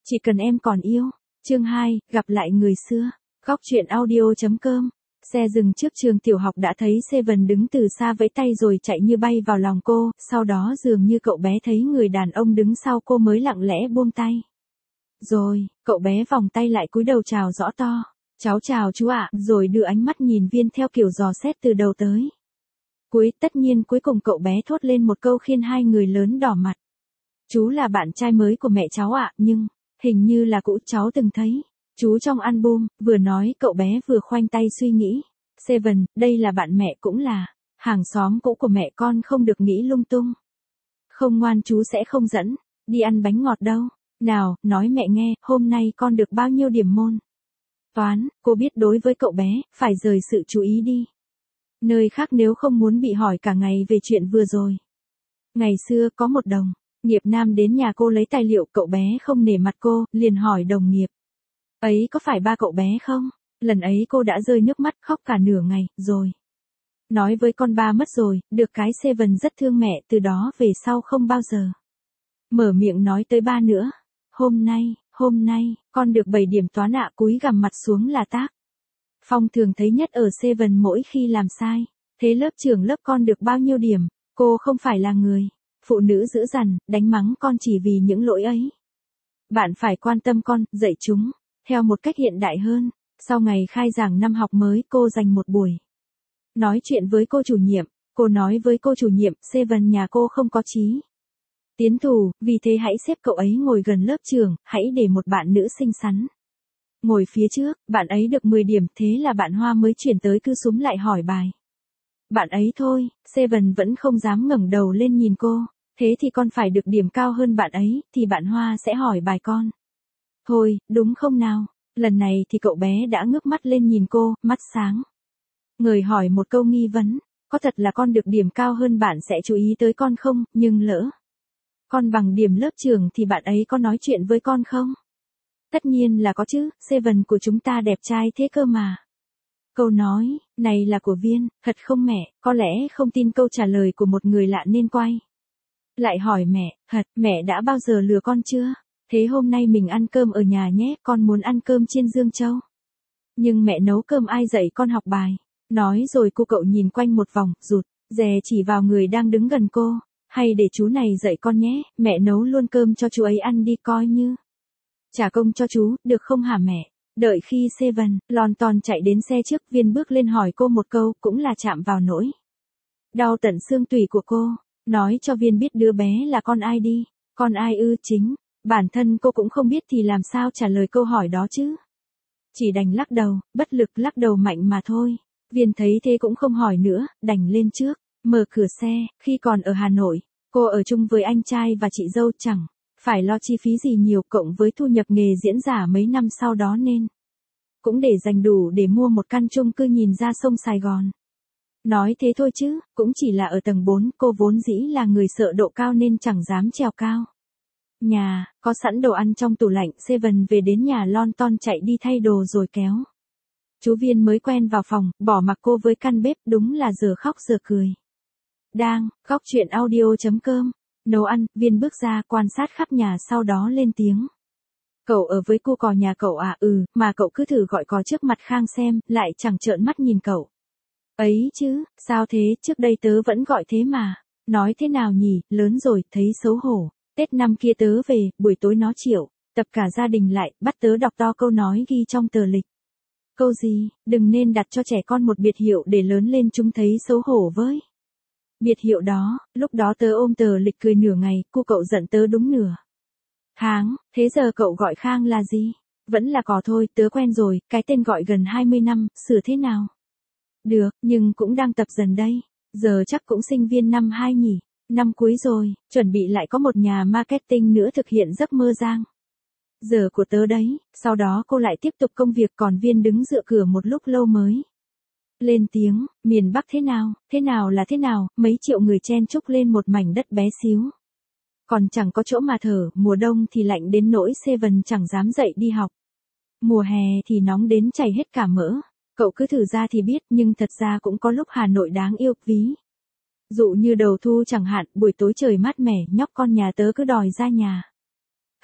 Chỉ cần em còn yêu. Chương 2, gặp lại người xưa. Góc truyện audio.com. Xe dừng trước trường tiểu học đã thấy Seven đứng từ xa vẫy tay rồi chạy như bay vào lòng cô, sau đó dường như cậu bé thấy người đàn ông đứng sau cô mới lặng lẽ buông tay. Rồi, cậu bé vòng tay lại cúi đầu chào rõ to. Cháu chào chú ạ, rồi đưa ánh mắt nhìn Viên theo kiểu dò xét từ đầu tới tất nhiên cuối cùng cậu bé thốt lên một câu khiến hai người lớn đỏ mặt. Chú là bạn trai mới của mẹ cháu ạ, nhưng, hình như là cũ cháu từng thấy chú trong album. Vừa nói cậu bé vừa khoanh tay suy nghĩ. Seven, đây là bạn mẹ cũng là hàng xóm cũ của mẹ con, không được nghĩ lung tung. Không ngoan chú sẽ không dẫn đi ăn bánh ngọt đâu. Nào, nói mẹ nghe, hôm nay con được bao nhiêu điểm môn toán? Cô biết đối với cậu bé, phải rời sự chú ý đi nơi khác nếu không muốn bị hỏi cả ngày về chuyện vừa rồi. Ngày xưa có một đồng nghiệp nam đến nhà cô lấy tài liệu, cậu bé không nể mặt cô, liền hỏi đồng nghiệp ấy có phải ba cậu bé không? Lần ấy cô đã rơi nước mắt khóc cả nửa ngày, rồi nói với con ba mất rồi. Được cái Seven rất thương mẹ, từ đó về sau không bao giờ mở miệng nói tới ba nữa. Hôm nay, con được 7 điểm toán ạ. Cúi gằm mặt xuống là tác phong thường thấy nhất ở Seven mỗi khi làm sai. Thế lớp trưởng lớp con được bao nhiêu điểm? Cô không phải là người phụ nữ dữ dằn, đánh mắng con chỉ vì những lỗi ấy. Bạn phải quan tâm con, dạy chúng theo một cách hiện đại hơn. Sau ngày khai giảng năm học mới, cô dành một buổi nói chuyện với cô chủ nhiệm. Cô nói với cô chủ nhiệm, Seven nhà cô không có chí tiến thủ, vì thế hãy xếp cậu ấy ngồi gần lớp trưởng, hãy để một bạn nữ xinh xắn ngồi phía trước. Bạn ấy được 10 điểm, thế là bạn Hoa mới chuyển tới cứ súm lại hỏi bài bạn ấy thôi. Seven vẫn không dám ngẩng đầu lên nhìn cô. Thế thì con phải được điểm cao hơn bạn ấy, thì bạn Hoa sẽ hỏi bài con thôi, đúng không nào? Lần này thì cậu bé đã ngước mắt lên nhìn cô, mắt sáng ngời hỏi một câu nghi vấn. Có thật là con được điểm cao hơn bạn sẽ chú ý tới con không? Nhưng lỡ con bằng điểm lớp trưởng thì bạn ấy có nói chuyện với con không? Tất nhiên là có chứ, Seven của chúng ta đẹp trai thế cơ mà. Câu nói này là của Viên. Thật không mẹ? Có lẽ không tin câu trả lời của một người lạ nên quay lại hỏi mẹ. Thật, mẹ đã bao giờ lừa con chưa? Thế hôm nay mình ăn cơm ở nhà nhé, con muốn ăn cơm chiên Dương Châu. Nhưng mẹ nấu cơm ai dạy con học bài? Nói rồi cô cậu nhìn quanh một vòng, rụt rè chỉ vào người đang đứng gần cô. Hay để chú này dạy con nhé, mẹ nấu luôn cơm cho chú ấy ăn đi, coi như trả công cho chú, được không hả mẹ? Đợi khi Seven lon ton chạy đến xe trước, Viên bước lên hỏi cô một câu, cũng là chạm vào nỗi đau tận xương tủy của cô. Nói cho Viên biết đứa bé là con ai đi. Con ai ư? Chính bản thân cô cũng không biết thì làm sao trả lời câu hỏi đó chứ. Chỉ đành lắc đầu, bất lực lắc đầu mạnh mà thôi. Viên thấy thế cũng không hỏi nữa, đành lên trước mở cửa xe. Khi còn ở Hà Nội, cô ở chung với anh trai và chị dâu, chẳng phải lo chi phí gì nhiều, cộng với thu nhập nghề diễn giả mấy năm sau đó nên cũng để dành đủ để mua một căn chung cư nhìn ra sông Sài Gòn. Nói thế thôi chứ, cũng chỉ là ở tầng 4, cô vốn dĩ là người sợ độ cao nên chẳng dám trèo cao. Nhà, có sẵn đồ ăn trong tủ lạnh. Seven về đến nhà lon ton chạy đi thay đồ rồi kéo chú Viên mới quen vào phòng, bỏ mặc cô với căn bếp. Đúng là giờ khóc giờ cười. Góc truyện audio.com. Nấu ăn. Viên bước ra quan sát khắp nhà, sau đó lên tiếng. Cậu ở với cô cò nhà cậu à? Ừ, mà cậu cứ thử gọi cò trước mặt Khang xem, lại chẳng trợn mắt nhìn cậu ấy chứ. Sao thế, trước đây tớ vẫn gọi thế mà. Nói thế nào nhỉ, lớn rồi, thấy xấu hổ. Tết năm kia tớ về, buổi tối nó triệu tập cả gia đình lại, bắt tớ đọc to câu nói ghi trong tờ lịch. Câu gì? Đừng nên đặt cho trẻ con một biệt hiệu để lớn lên chúng thấy xấu hổ với biệt hiệu đó. Lúc đó tớ ôm tờ lịch cười nửa ngày, cô cậu giận tớ đúng nửa tháng. Thế giờ cậu gọi Khang là gì? Vẫn là cò thôi, tớ quen rồi, cái tên gọi gần 20 năm, sửa thế nào? Được, nhưng cũng đang tập dần đây. Giờ chắc cũng sinh viên năm 2 nhỉ? Năm cuối rồi, chuẩn bị lại có một nhà marketing nữa thực hiện giấc mơ giang giờ của tớ đấy. Sau đó cô lại tiếp tục công việc, còn Viên đứng dựa cửa một lúc lâu mới lên tiếng. Miền Bắc thế nào? Thế nào là thế nào? Mấy triệu người chen chúc lên một mảnh đất bé xíu, còn chẳng có chỗ mà thở. Mùa đông thì lạnh đến nỗi Seven chẳng dám dậy đi học. Mùa hè thì nóng đến chảy hết cả mỡ. Cậu cứ thử ra thì biết, nhưng thật ra cũng có lúc Hà Nội đáng yêu. Ví dụ như đầu thu chẳng hạn, buổi tối trời mát mẻ, nhóc con nhà tớ cứ đòi ra nhà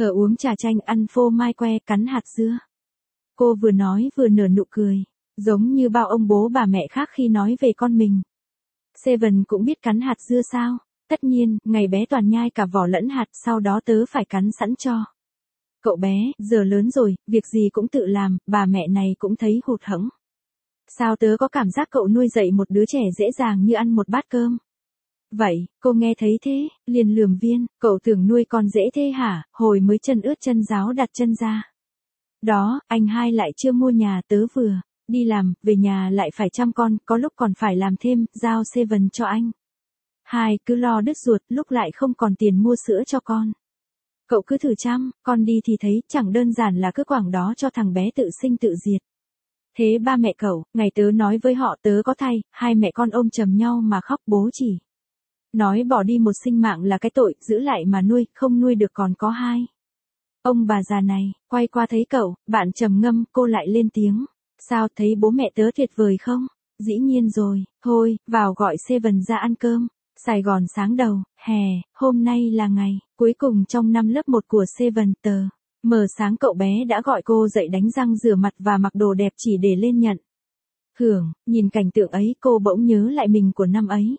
Thở uống trà chanh, ăn phô mai que, cắn hạt dưa. Cô vừa nói vừa nở nụ cười, giống như bao ông bố bà mẹ khác khi nói về con mình. Seven cũng biết cắn hạt dưa sao? Tất nhiên, ngày bé toàn nhai cả vỏ lẫn hạt, sau đó tớ phải cắn sẵn cho. Cậu bé, giờ lớn rồi, việc gì cũng tự làm, bà mẹ này cũng thấy hụt hẫng. Sao tớ có cảm giác cậu nuôi dạy một đứa trẻ dễ dàng như ăn một bát cơm? Vậy, cô nghe thấy thế, liền lườm Viên, cậu tưởng nuôi con dễ thế hả, hồi mới chân ướt chân ráo đặt chân ra. Đó, anh hai lại chưa mua nhà, tớ vừa đi làm, về nhà lại phải chăm con, có lúc còn phải làm thêm, giao Seven cho anh. Hai cứ lo đứt ruột, lúc lại không còn tiền mua sữa cho con. Cậu cứ thử chăm, con đi thì thấy, chẳng đơn giản là cứ quảng đó cho thằng bé tự sinh tự diệt. Thế ba mẹ cậu, ngày tớ nói với họ tớ có thai, hai mẹ con ôm chầm nhau mà khóc, bố chỉ nói bỏ đi một sinh mạng là cái tội, giữ lại mà nuôi, không nuôi được còn có hai. Ông bà già này, quay qua thấy cậu, bạn trầm ngâm, cô lại lên tiếng. Sao, thấy bố mẹ tớ tuyệt vời không? Dĩ nhiên rồi, thôi, vào gọi Seven ra ăn cơm. Sài Gòn sáng đầu, hè, hôm nay là ngày cuối cùng trong năm lớp 1 của Seven. Tờ mờ sáng cậu bé đã gọi cô dậy đánh răng rửa mặt và mặc đồ đẹp chỉ để lên nhận. Hưởng, nhìn cảnh tượng ấy cô bỗng nhớ lại mình của năm ấy.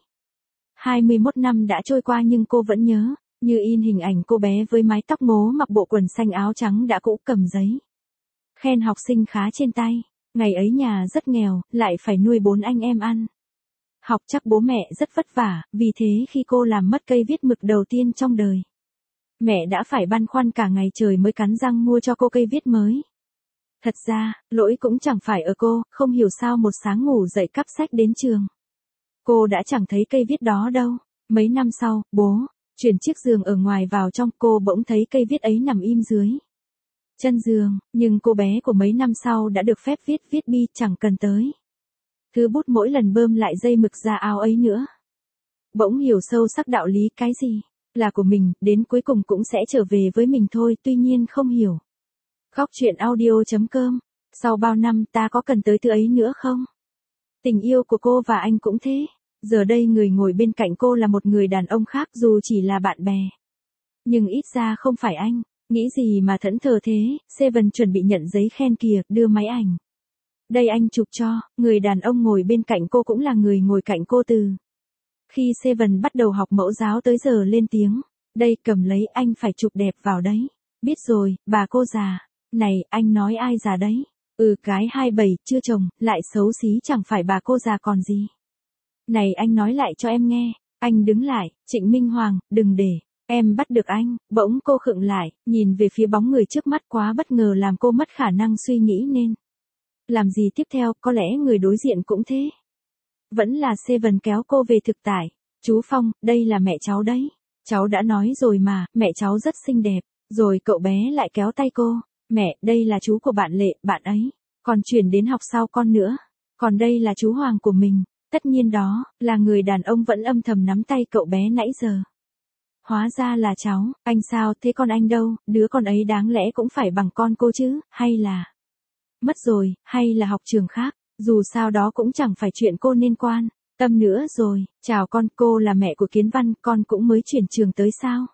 21 năm đã trôi qua nhưng cô vẫn nhớ, như in hình ảnh cô bé với mái tóc ngố mặc bộ quần xanh áo trắng đã cũ cầm giấy khen học sinh khá trên tay. Ngày ấy nhà rất nghèo, lại phải nuôi 4 anh em ăn. Học chắc bố mẹ rất vất vả, vì thế khi cô làm mất cây viết mực đầu tiên trong đời, mẹ đã phải băn khoăn cả ngày trời mới cắn răng mua cho cô cây viết mới. Thật ra, lỗi cũng chẳng phải ở cô, không hiểu sao một sáng ngủ dậy cắp sách đến trường. Cô đã chẳng thấy cây viết đó đâu. Mấy năm sau, bố chuyển chiếc giường ở ngoài vào trong, cô bỗng thấy cây viết ấy nằm im dưới chân giường, nhưng cô bé của mấy năm sau đã được phép viết bi, chẳng cần tới thứ bút mỗi lần bơm lại dây mực ra áo ấy nữa. Bỗng hiểu sâu sắc đạo lý cái gì là của mình, đến cuối cùng cũng sẽ trở về với mình thôi, tuy nhiên không hiểu. Góc truyện audio.com. Sau bao năm ta có cần tới thứ ấy nữa không? Tình yêu của cô và anh cũng thế. Giờ đây người ngồi bên cạnh cô là một người đàn ông khác dù chỉ là bạn bè. Nhưng ít ra không phải anh. Nghĩ gì mà thẫn thờ thế, Seven chuẩn bị nhận giấy khen kìa, đưa máy ảnh. Đây anh chụp cho, người đàn ông ngồi bên cạnh cô cũng là người ngồi cạnh cô từ khi Seven bắt đầu học mẫu giáo tới giờ lên tiếng. Đây cầm lấy, anh phải chụp đẹp vào đấy. Biết rồi, bà cô già. Này, anh nói ai già đấy? Cái 27, chưa chồng, lại xấu xí chẳng phải bà cô già còn gì. Này anh nói lại cho em nghe. Anh đứng lại, Trịnh Minh Hoàng, đừng để em bắt được anh. Bỗng cô khựng lại, nhìn về phía bóng người trước mắt quá bất ngờ làm cô mất khả năng suy nghĩ nên làm gì tiếp theo, có lẽ người đối diện cũng thế. Vẫn là Seven kéo cô về thực tại. Chú Phong, đây là mẹ cháu đấy. Cháu đã nói rồi mà, mẹ cháu rất xinh đẹp. Rồi cậu bé lại kéo tay cô. Mẹ, đây là chú của bạn Lệ, bạn ấy còn chuyển đến học sau con nữa. Còn đây là chú Hoàng của mình. Tất nhiên đó, là người đàn ông vẫn âm thầm nắm tay cậu bé nãy giờ. Hóa ra là cháu, anh sao thế con anh đâu, đứa con ấy đáng lẽ cũng phải bằng con cô chứ, hay là mất rồi, hay là học trường khác, dù sao đó cũng chẳng phải chuyện cô nên quan tâm nữa rồi. Chào con, cô là mẹ của Kiến Văn, con cũng mới chuyển trường tới sao?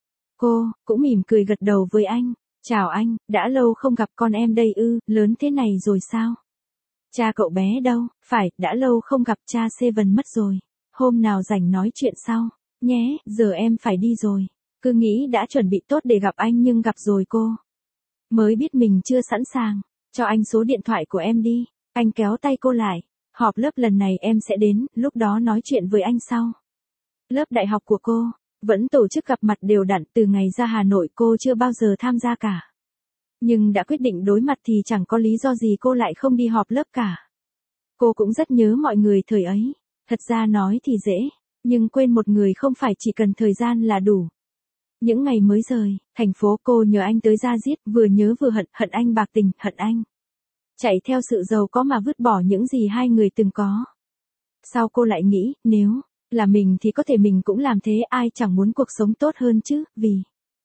Cô cũng mỉm cười gật đầu với anh. Chào anh, đã lâu không gặp con em đây ư, lớn thế này rồi sao? Cha cậu bé đâu? Phải, đã lâu không gặp, cha Seven mất rồi. Hôm nào rảnh nói chuyện sau nhé, giờ em phải đi rồi. Cứ nghĩ đã chuẩn bị tốt để gặp anh nhưng gặp rồi cô mới biết mình chưa sẵn sàng. Cho anh số điện thoại của em đi. Anh kéo tay cô lại. Họp lớp lần này em sẽ đến, lúc đó nói chuyện với anh sau. Lớp đại học của cô vẫn tổ chức gặp mặt đều đặn, từ ngày ra Hà Nội cô chưa bao giờ tham gia cả. Nhưng đã quyết định đối mặt thì chẳng có lý do gì cô lại không đi họp lớp cả. Cô cũng rất nhớ mọi người thời ấy. Thật ra nói thì dễ, nhưng quên một người không phải chỉ cần thời gian là đủ. Những ngày mới rời thành phố, cô nhờ anh tới ra giết, vừa nhớ vừa hận, hận anh bạc tình, hận anh chạy theo sự giàu có mà vứt bỏ những gì hai người từng có. Sau cô lại nghĩ, nếu là mình thì có thể mình cũng làm thế, ai chẳng muốn cuộc sống tốt hơn chứ, vì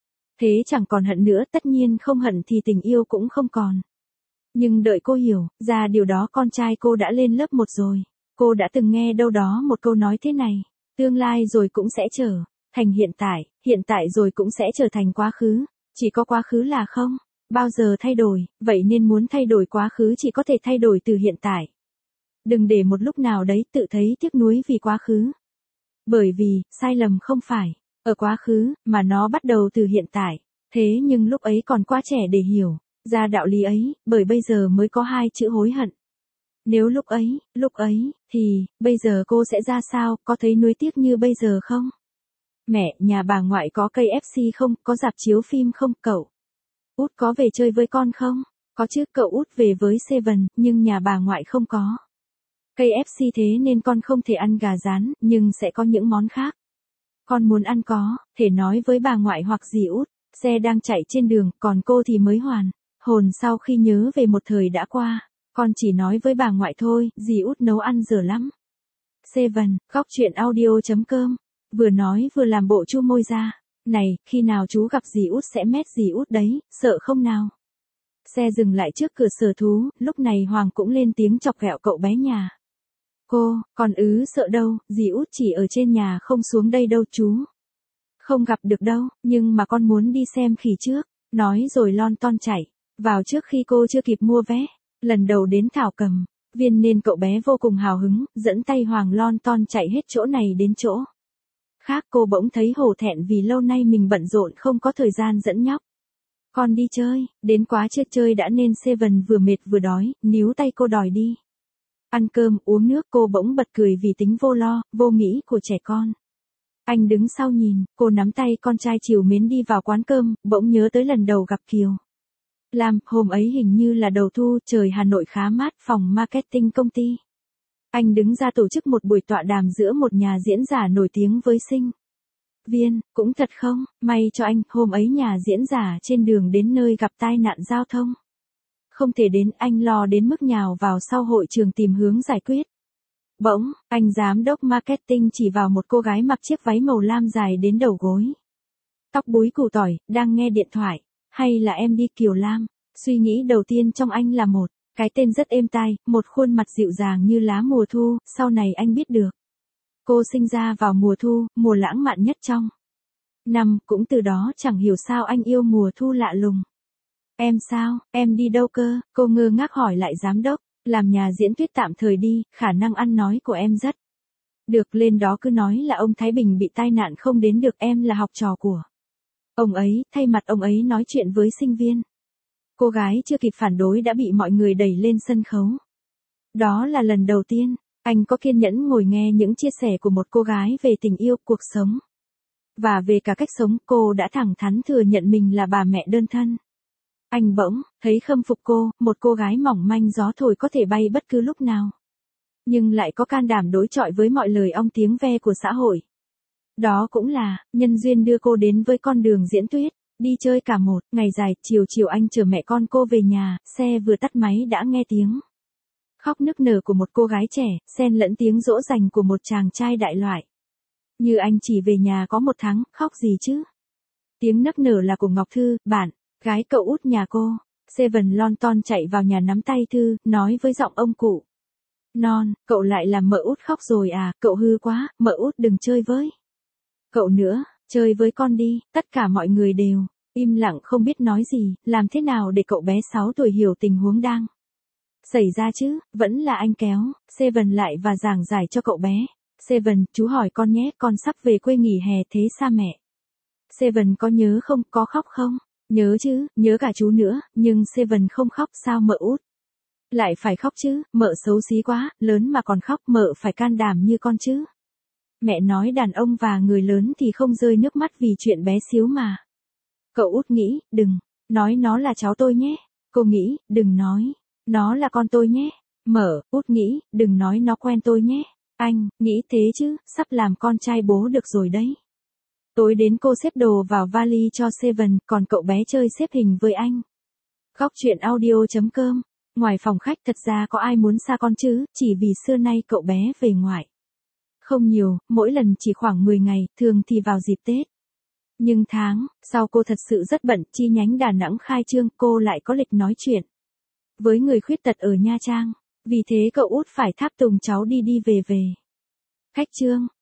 thế chẳng còn hận nữa, tất nhiên không hận thì tình yêu cũng không còn. Nhưng đợi cô hiểu ra điều đó, con trai cô đã lên lớp 1 rồi. Cô đã từng nghe đâu đó một câu nói thế này, tương lai rồi cũng sẽ trở thành hiện tại rồi cũng sẽ trở thành quá khứ. Chỉ có quá khứ là không bao giờ thay đổi, vậy nên muốn thay đổi quá khứ chỉ có thể thay đổi từ hiện tại. Đừng để một lúc nào đấy tự thấy tiếc nuối vì quá khứ. Bởi vì, sai lầm không phải ở quá khứ, mà nó bắt đầu từ hiện tại. Thế nhưng lúc ấy còn quá trẻ để hiểu ra đạo lý ấy, bởi bây giờ mới có 2 chữ hối hận. Nếu lúc ấy, thì, bây giờ cô sẽ ra sao, có thấy nuối tiếc như bây giờ không? Mẹ, nhà bà ngoại có cây FC không, có rạp chiếu phim không, cậu? Út có về chơi với con không? Có chứ, cậu Út về với Seven, nhưng nhà bà ngoại không có cây FC thế nên con không thể ăn gà rán, nhưng sẽ có những món khác. Con muốn ăn có, thể nói với bà ngoại hoặc dì Út. Xe đang chạy trên đường, còn cô thì mới hoàn hồn sau khi nhớ về một thời đã qua. Con chỉ nói với bà ngoại thôi, dì Út nấu ăn dở lắm. Seven, góc chuyện audio.com. Vừa nói vừa làm bộ chu môi ra. Này, khi nào chú gặp dì Út sẽ mét dì Út đấy, sợ không nào? Xe dừng lại trước cửa sở thú, lúc này Hoàng cũng lên tiếng chọc ghẹo cậu bé nhà cô, còn sợ đâu, dì Út chỉ ở trên nhà không xuống đây đâu chú. Không gặp được đâu, nhưng mà con muốn đi xem khỉ trước. Nói rồi lon ton chạy vào trước khi cô chưa kịp mua vé. Lần đầu đến Thảo Cầm Viên nên cậu bé vô cùng hào hứng, dẫn tay Hoàng lon ton chạy hết chỗ này đến chỗ khác. Cô bỗng thấy hổ thẹn vì lâu nay mình bận rộn không có thời gian dẫn nhóc con đi chơi, đến quá chưa chơi đã nên Seven vừa mệt vừa đói, níu tay cô đòi đi ăn cơm uống nước. Cô bỗng bật cười vì tính vô lo, vô nghĩ của trẻ con. Anh đứng sau nhìn, cô nắm tay con trai trìu mến đi vào quán cơm, bỗng nhớ tới lần đầu gặp Kiều Lam, hôm ấy hình như là đầu thu, trời Hà Nội khá mát, phòng marketing công ty. Anh đứng ra tổ chức một buổi tọa đàm giữa một nhà diễn giả nổi tiếng với sinh viên, cũng thật không, may cho anh, hôm ấy nhà diễn giả trên đường đến nơi gặp tai nạn giao thông. Không thể đến, anh lo đến mức nhào vào sau hội trường tìm hướng giải quyết. Bỗng, anh giám đốc marketing chỉ vào một cô gái mặc chiếc váy màu lam dài đến đầu gối. Tóc búi củ tỏi, đang nghe điện thoại. Hay là em đi Kiều Lam? Suy nghĩ đầu tiên trong anh là một cái tên rất êm tai, một khuôn mặt dịu dàng như lá mùa thu. Sau này anh biết được cô sinh ra vào mùa thu, mùa lãng mạn nhất trong năm. Cũng từ đó chẳng hiểu sao anh yêu mùa thu lạ lùng. Em sao, em đi đâu cơ? Cô ngơ ngác hỏi lại giám đốc. Làm nhà diễn thuyết tạm thời đi, khả năng ăn nói của em rất được, lên đó cứ nói là ông Thái Bình bị tai nạn không đến được, em là học trò của ông ấy, thay mặt ông ấy nói chuyện với sinh viên. Cô gái chưa kịp phản đối đã bị mọi người đẩy lên sân khấu. Đó là lần đầu tiên anh có kiên nhẫn ngồi nghe những chia sẻ của một cô gái về tình yêu, cuộc sống và về cả cách sống. Cô đã thẳng thắn thừa nhận mình là bà mẹ đơn thân. Anh bỗng thấy khâm phục cô, một cô gái mỏng manh gió thổi có thể bay bất cứ lúc nào, nhưng lại có can đảm đối chọi với mọi lời ong tiếng ve của xã hội. Đó cũng là nhân duyên đưa cô đến với con đường diễn thuyết. Đi chơi cả một ngày dài, chiều chiều anh chở mẹ con cô về nhà, xe vừa tắt máy đã nghe tiếng khóc nức nở của một cô gái trẻ, xen lẫn tiếng dỗ dành của một chàng trai đại loại. Như anh chỉ về nhà có 1 tháng, khóc gì chứ? Tiếng nức nở là của Ngọc Thư, bạn gái cậu Út nhà cô. Seven lon ton chạy vào nhà nắm tay Thư, nói với giọng ông cụ non, cậu lại làm mợ Út khóc rồi à, cậu hư quá, mợ Út đừng chơi với cậu nữa, chơi với con đi. Tất cả mọi người đều im lặng không biết nói gì, làm thế nào để cậu bé 6 tuổi hiểu tình huống đang xảy ra chứ. Vẫn là anh kéo Seven lại và giảng giải cho cậu bé. Seven, chú hỏi con nhé, con sắp về quê nghỉ hè thế xa mẹ. Seven có nhớ không, có khóc không? Nhớ chứ, nhớ cả chú nữa, nhưng Seven không khóc, sao mợ Út lại phải khóc chứ? Mợ xấu xí quá, lớn mà còn khóc, mợ phải can đảm như con chứ. Mẹ nói đàn ông và người lớn thì không rơi nước mắt vì chuyện bé xíu mà. Cậu Út nghĩ, đừng nói nó là cháu tôi nhé. Cô nghĩ, đừng nói nó là con tôi nhé. Mợ Út nghĩ, đừng nói nó quen tôi nhé. Anh nghĩ thế chứ, sắp làm con trai bố được rồi đấy. Tối đến cô xếp đồ vào vali cho Seven, còn cậu bé chơi xếp hình với anh. Góc chuyện audio.com. Ngoài phòng khách thật ra có ai muốn xa con chứ, chỉ vì xưa nay cậu bé về ngoại không nhiều, mỗi lần chỉ khoảng 10 ngày, thường thì vào dịp Tết. Nhưng tháng sau cô thật sự rất bận, chi nhánh Đà Nẵng khai trương, cô lại có lịch nói chuyện với người khuyết tật ở Nha Trang. Vì thế cậu Út phải tháp tùng cháu đi về. Khách trương